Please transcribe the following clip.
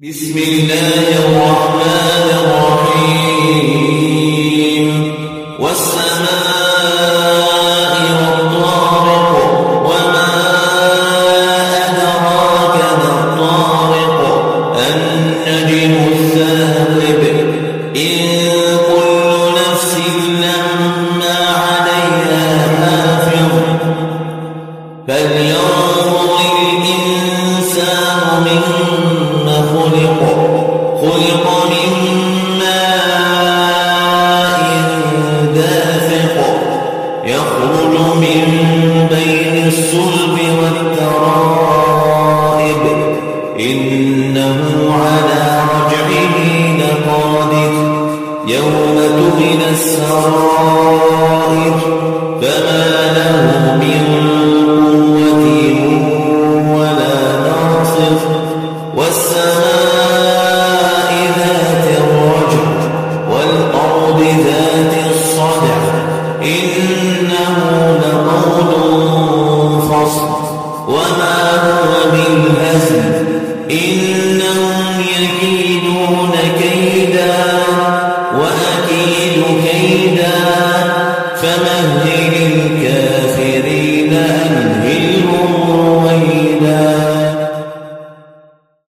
بسم الله الرحمن الرحيم والسماء والطارق وما أدراك ما الطارق النجم الثاقب إن كل نفس لما عليها حافظ فلينظر الإنسان مما خلق من ماء دافق يخرج من بين الصلب والترائب إنه على رجعه لقادر يوم تبلى السرائر فما له من قوة ولا ناصر والسماء ذات الرجع والأرض ذات الصدع إنه لقول فصل وما هو بالهزل إنهم يكيدون كيدا وأكيد كيدا فمهل الكافرين أمهلهم